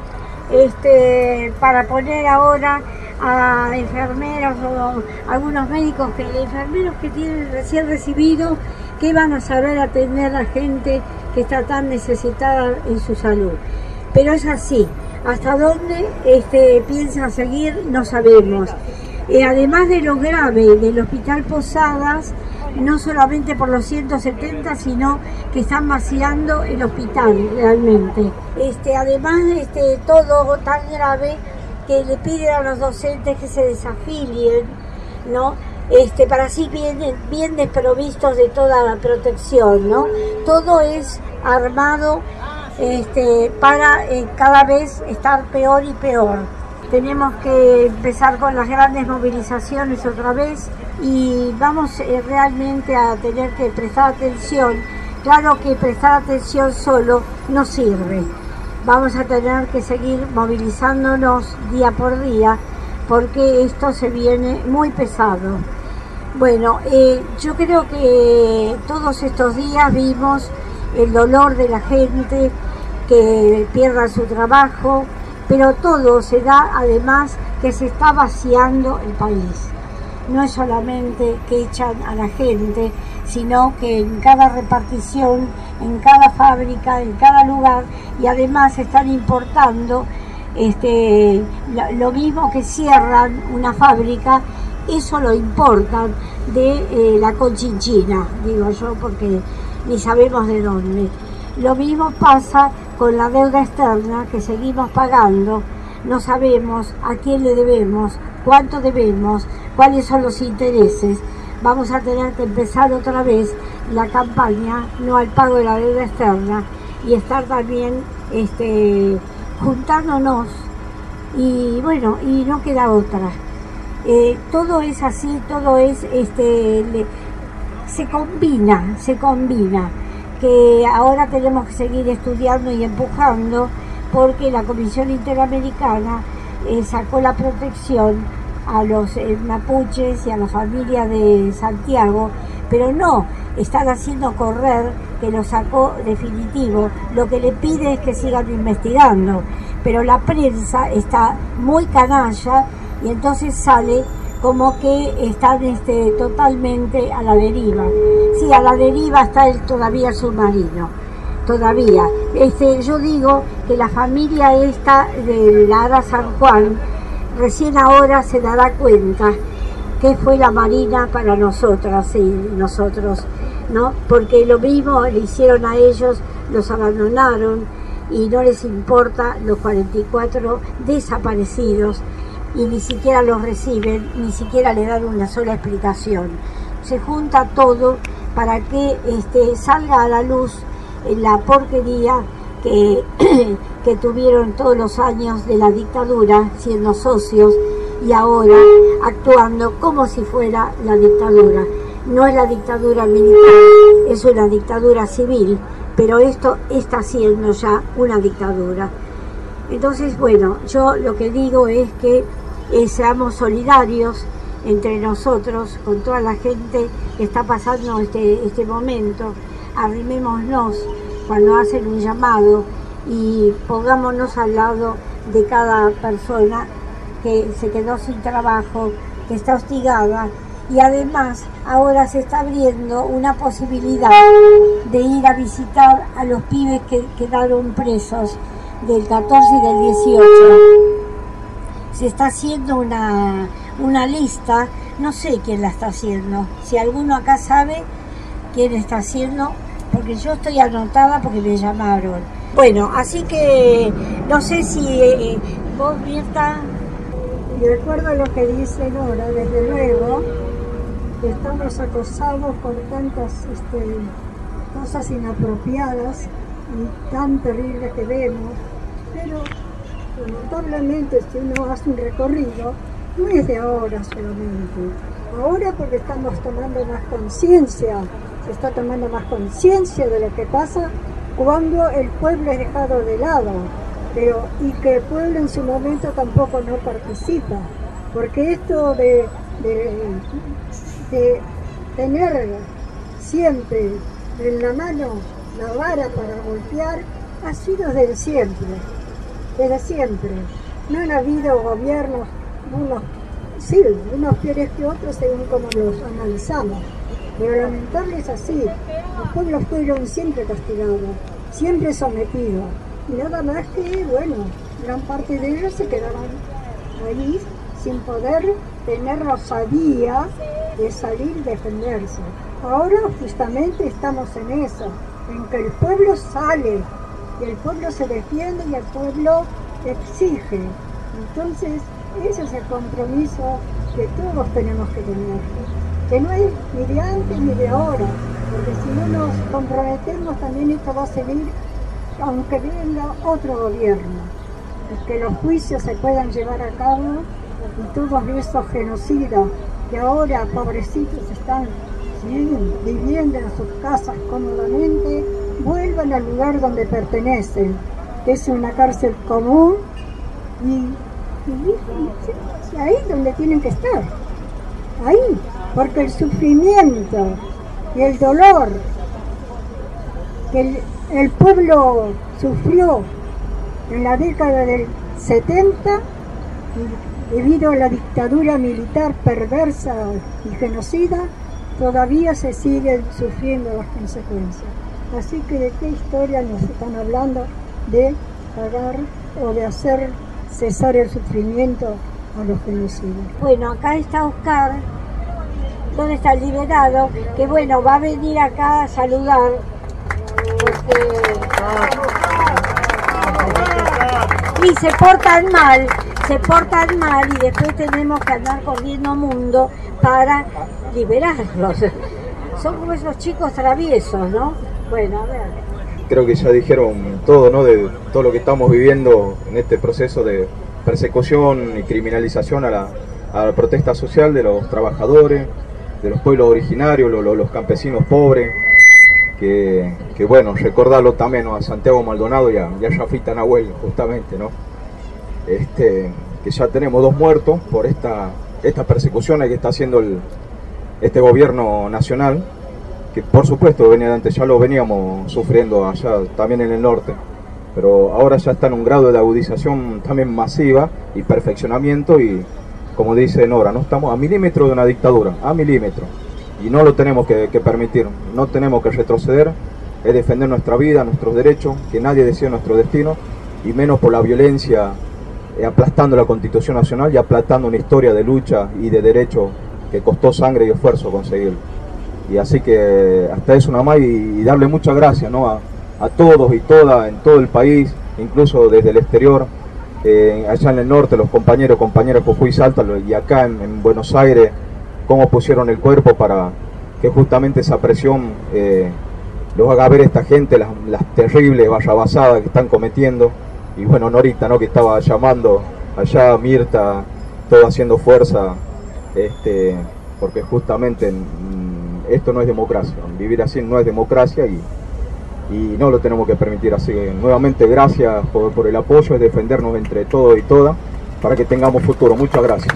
para poner ahora a enfermeros o algunos médicos, enfermeros que tienen recién recibido, que van a saber atender a gente que está tan necesitada en su salud. Pero es así, hasta dónde piensa seguir no sabemos. Además de lo grave del Hospital Posadas, no solamente por los 170, sino que están vaciando el hospital realmente. Además, todo tan grave que le piden a los docentes que se desafilien, ¿no? Para así bien desprovistos de toda protección, ¿no? Todo es armado para cada vez estar peor y peor. Tenemos que empezar con las grandes movilizaciones otra vez, y vamos realmente a tener que prestar atención. Claro que prestar atención solo no sirve. Vamos a tener que seguir movilizándonos día por día, porque esto se viene muy pesado. Bueno, yo creo que todos estos días vimos el dolor de la gente que pierda su trabajo, pero todo se da además que se está vaciando el país. no es solamente que echan a la gente, sino que en cada repartición, en cada fábrica, en cada lugar, y además están importando lo mismo que cierran una fábrica, eso lo importan de la Conchinchina, digo yo, porque ni sabemos de dónde. Lo mismo pasa con la deuda externa que seguimos pagando, no sabemos a quién le debemos, cuánto debemos, cuáles son los intereses. Vamos a tener que empezar otra vez la campaña no al pago de la deuda externa y estar también juntándonos, y bueno, y no queda otra. Todo es así, todo es se combina, que ahora tenemos que seguir estudiando y empujando, porque la Comisión Interamericana sacó la protección a los mapuches y a la familia de Santiago, pero no están haciendo correr que lo sacó definitivo. Lo que le pide es que sigan investigando, pero la prensa está muy canalla y entonces sale como que están totalmente a la deriva. Sí, a la deriva está todavía el submarino, todavía. Yo digo que la familia esta de Lara San Juan recién ahora se dará cuenta que fue la Marina para nosotras y nosotros, ¿no? Porque lo mismo le hicieron a ellos, los abandonaron y no les importa los 44 desaparecidos, y ni siquiera los reciben, ni siquiera le dan una sola explicación. Se junta todo para que salga a la luz la porquería que tuvieron todos los años de la dictadura, siendo socios, y ahora actuando como si fuera la dictadura. No es la dictadura militar, es una dictadura civil, pero esto está siendo ya una dictadura. Entonces, bueno, yo lo que digo es que seamos solidarios entre nosotros, con toda la gente que está pasando este momento. Arrimémonos cuando hacen un llamado y pongámonos al lado de cada persona que se quedó sin trabajo, que está hostigada, y además ahora se está abriendo una posibilidad de ir a visitar a los pibes que quedaron presos del 14 y del 18. Se está haciendo una lista, no sé quién la está haciendo, si alguno acá sabe quién está haciendo, porque yo estoy anotada porque me llamaron. Bueno, así que no sé si vos, Mirta. De acuerdo a lo que dice Nora, desde luego estamos acosados por tantas cosas inapropiadas y tan terribles que vemos, pero lamentablemente si uno hace un recorrido, no es de ahora solamente. Ahora porque estamos tomando más conciencia, se está tomando más conciencia de lo que pasa cuando el pueblo es dejado de lado, y que el pueblo en su momento tampoco no participa, porque esto de tener siempre en la mano la vara para golpear ha sido desde siempre. No han habido gobiernos, unos peores que otros según como los analizamos, pero lamentable es así. Los pueblos fueron siempre castigados, siempre sometidos, y nada más que, bueno, gran parte de ellos se quedaron ahí sin poder tener la osadía de salir y defenderse. Ahora justamente estamos en eso, en que el pueblo sale, y el pueblo se defiende y el pueblo exige. Entonces, ese es el compromiso que todos tenemos que tener, que no es ni de antes ni de ahora, porque si no nos comprometemos también esto va a seguir, aunque venga otro gobierno, que los juicios se puedan llevar a cabo y todos esos genocidas que ahora, pobrecitos, están viviendo en sus casas cómodamente, vuelvan al lugar donde pertenecen, que es una cárcel común, y ahí donde tienen que estar, ahí, porque el sufrimiento y el dolor que el pueblo sufrió en la década del 70 debido a la dictadura militar perversa y genocida, todavía se siguen sufriendo las consecuencias. Así que ¿de qué historia nos están hablando? De pagar o de hacer cesar el sufrimiento a los genocidas. Bueno, acá está Oscar, donde está el liberado, que bueno, va a venir acá a saludar, y se portan mal y después tenemos que andar corriendo mundo para liberarlos. Son como esos chicos traviesos, ¿no? Bueno, a ver. Creo que ya dijeron todo, ¿no? De todo lo que estamos viviendo en este proceso de persecución y criminalización a la protesta social de los trabajadores, de los pueblos originarios, los campesinos pobres, que bueno, recordarlo también, ¿no? A Santiago Maldonado y a Yafita Nahuel, justamente, ¿no? Que ya tenemos 2 muertos por esta persecución que está haciendo este gobierno nacional, que por supuesto venía de antes, ya lo veníamos sufriendo allá también en el norte, pero ahora ya está en un grado de agudización también masiva y perfeccionamiento, y como dice Nora, no estamos a milímetros de una dictadura, a milímetros, y no lo tenemos que permitir, no tenemos que retroceder, es defender nuestra vida, nuestros derechos, que nadie decida nuestro destino, y menos por la violencia, aplastando la Constitución Nacional y aplastando una historia de lucha y de derecho que costó sangre y esfuerzo conseguir. Y así que hasta eso nada más, y darle muchas gracias, ¿no? a todos y todas en todo el país, incluso desde el exterior, allá en el norte, los compañeros de Jujuy y Salta, y acá en Buenos Aires, cómo pusieron el cuerpo para que justamente esa presión los haga ver esta gente, las terribles barrabasadas que están cometiendo. Y bueno, Norita, ¿no? Que estaba llamando allá, Mirta, todo haciendo fuerza, porque justamente esto no es democracia, vivir así no es democracia, y no lo tenemos que permitir. Así que nuevamente gracias por el apoyo, es defendernos entre todos y todas para que tengamos futuro. Muchas gracias.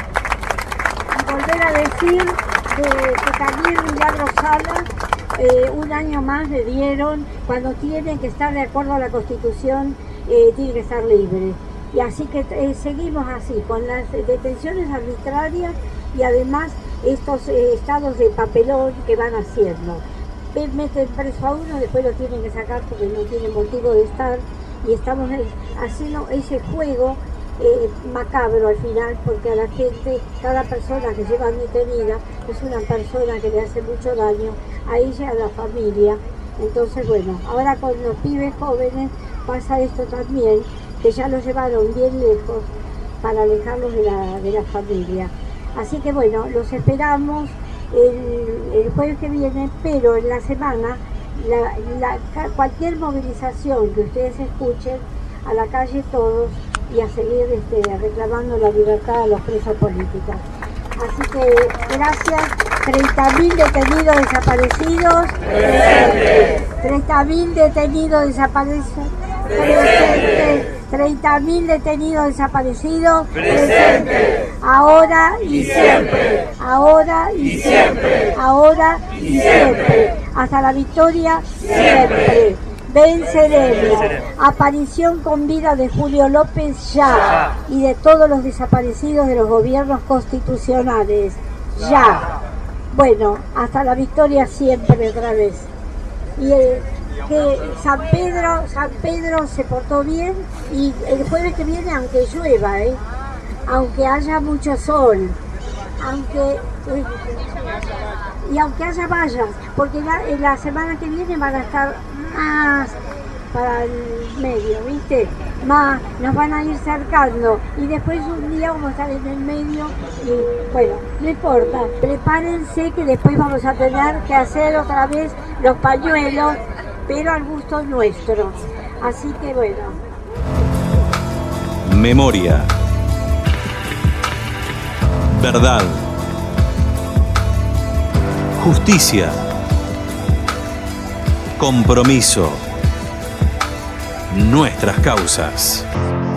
Volver a decir que también Milagro Sala, 1 año más le dieron, cuando tienen que estar de acuerdo a la Constitución, tiene que estar libre. Y así que seguimos así, con las detenciones arbitrarias y además estos estados de papelón que van haciendo. Meten preso a uno, después lo tienen que sacar porque no tiene motivo de estar, y estamos haciendo ese juego macabro al final, porque a la gente, cada persona que llevan detenida es una persona que le hace mucho daño a ella y a la familia. Entonces bueno, ahora con los pibes jóvenes pasa esto también, que ya los llevaron bien lejos para alejarlos de la familia. Así que bueno, los esperamos el jueves que viene, pero en la semana cualquier movilización que ustedes escuchen, a la calle todos, y a seguir reclamando la libertad a los presos políticos. Así que gracias. 30.000 detenidos desaparecidos. 30.000 detenidos desaparecidos. 30.000 detenidos desaparecidos. Ahora y siempre. Ahora y siempre. Ahora y siempre. Hasta la victoria siempre. Venceremos. Aparición con vida de Julio López ya, y de todos los desaparecidos de los gobiernos constitucionales ya. Bueno, hasta la victoria siempre otra vez. Y que San Pedro se portó bien, y el jueves que viene, aunque llueva, aunque haya mucho sol, aunque haya vallas, porque la semana que viene van a estar más para el medio, ¿viste? Más, nos van a ir cercando, y después un día vamos a estar en el medio, y bueno, no importa, prepárense que después vamos a tener que hacer otra vez los pañuelos, pero al gusto nuestro. Así que bueno. Memoria. Verdad. Justicia. Compromiso. Nuestras causas.